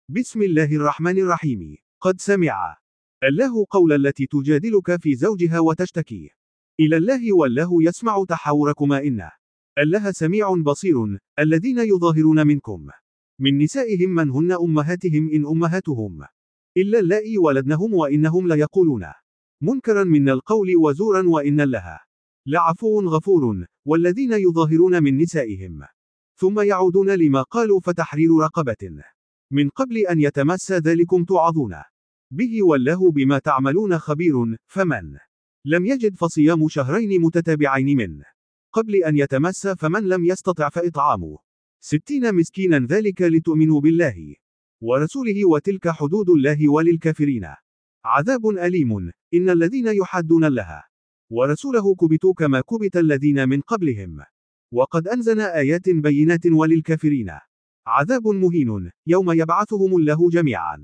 بسم الله الرحمن الرحيم. قد سمع الله قول التي تجادلك في زوجها وتشتكي إلى الله والله يسمع تحاوركما إن الله سميع بصير. الذين يظاهرون منكم من نسائهم من هن أمهاتهم إن أمهاتهم إلا اللائي ولدنهم وإنهم ليقولون منكرا من القول وزورا وإن الله لعفو غفور. والذين يظاهرون من نسائهم ثم يعودون لما قالوا فتحرير رقبة من قبل أن يتمس ذلكم توعظون به والله بما تعملون خبير. فمن لم يجد فصيام شهرين متتابعين من قبل أن يتمس فمن لم يستطع فإطعام 60 مسكينا ذلك لتؤمنوا بالله ورسوله وتلك حدود الله وللكافرين عذاب أليم. إن الذين يحادون الله ورسوله كبتوا كما كبت الذين من قبلهم وقد أنزلنا آيات بينات وللكافرين عذاب مهين. يوم يبعثهم الله جميعا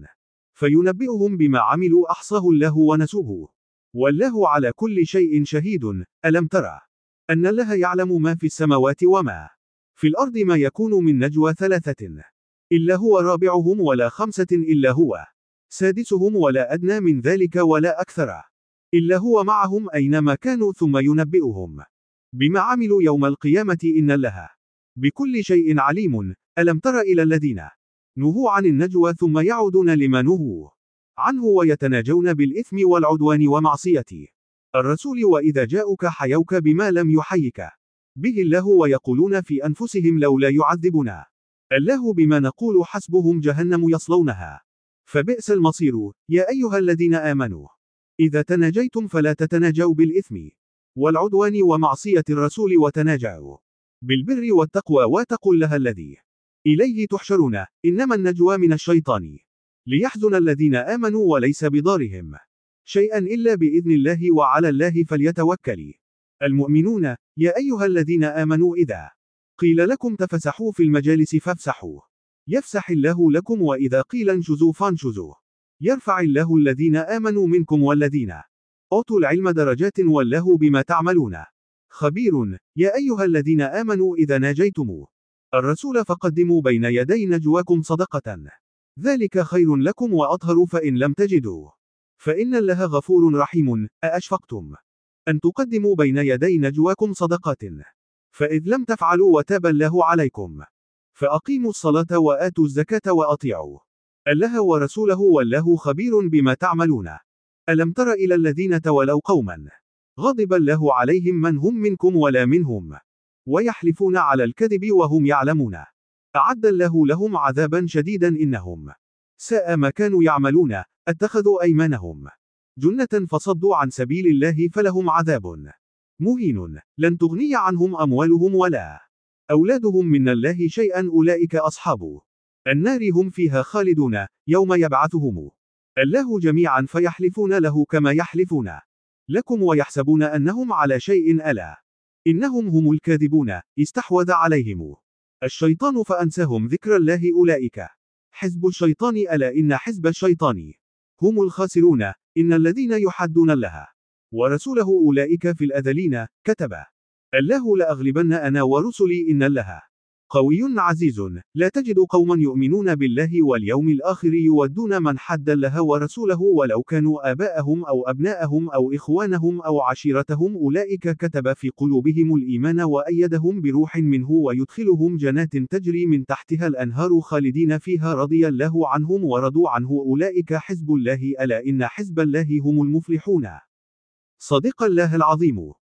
فينبئهم بما عملوا أحصاه الله ونسوه والله على كل شيء شهيد. ألم ترى أن الله يعلم ما في السماوات وما في الأرض ما يكون من نجوى 3 إلا هو رابعهم ولا 5 إلا هو سادسهم ولا أدنى من ذلك ولا أكثر إلا هو معهم أينما كانوا ثم ينبئهم بما عملوا يوم القيامة إن الله بكل شيء عليم. ألم تر إلى الذين نهوا عن النجوى ثم يعودون لما نهوا عنه ويتناجون بالإثم والعدوان ومعصية الرسول وإذا جاءوك حيوك بما لم يحيك به الله ويقولون في أنفسهم لولا يعذبنا الله بما نقول حسبهم جهنم يصلونها فبئس المصير. يا أيها الذين آمنوا إذا تناجيتم فلا تتناجوا بالإثم والعدوان ومعصية الرسول وتناجوا بالبر والتقوى واتقوا الله الذي إليه تحشرون. إنما النجوى من الشيطان ليحزن الذين آمنوا وليس بضارهم شيئا إلا بإذن الله وعلى الله فليتوكل المؤمنون. يا أيها الذين آمنوا إذا قيل لكم تفسحوا في المجالس فافسحوا يفسح الله لكم وإذا قيل انشزوا فانشزوا يرفع الله الذين آمنوا منكم والذين أوتوا العلم درجات والله بما تعملون خبير. يا أيها الذين آمنوا إذا ناجيتم الرسول فقدموا بين يدي نجواكم صدقة ذلك خير لكم وأطهر فإن لم تجدوا فإن الله غفور رحيم. أأشفقتم أن تقدموا بين يدي نجواكم صدقات فإذ لم تفعلوا وتاب الله عليكم فأقيموا الصلاة وآتوا الزكاة وأطيعوا الله ورسوله والله خبير بما تعملون. ألم تر إلى الذين تولوا قوما غضب الله عليهم من هم منكم ولا منهم ويحلفون على الكذب وهم يعلمون أعد الله لهم عذابا شديدا إنهم ساء ما كانوا يعملون. اتخذوا أيمانهم جنة فصدوا عن سبيل الله فلهم عذاب مهين. لن تغني عنهم أموالهم ولا أولادهم من الله شيئا أولئك أصحاب النار هم فيها خالدون. يوم يبعثهم الله جميعا فيحلفون له كما يحلفون لكم ويحسبون أنهم على شيء ألا إنهم هم الكاذبون. استحوذ عليهم الشيطان فأنساهم ذكر الله أولئك حزب الشيطان ألا إن حزب الشيطان هم الخاسرون. إن الذين يحادون الله ورسوله أولئك في الأذلين. كتب الله لأغلبن أنا ورسلي إن الله قوي عزيز. لا تجد قوما يؤمنون بالله واليوم الآخر يودون من حد الله ورسوله ولو كانوا آباءهم أو أبناءهم أو إخوانهم أو عشيرتهم أولئك كتب في قلوبهم الإيمان وأيدهم بروح منه ويدخلهم جنات تجري من تحتها الأنهار خالدين فيها رضي الله عنهم ورضوا عنه أولئك حزب الله ألا إن حزب الله هم المفلحون. صدق الله العظيم.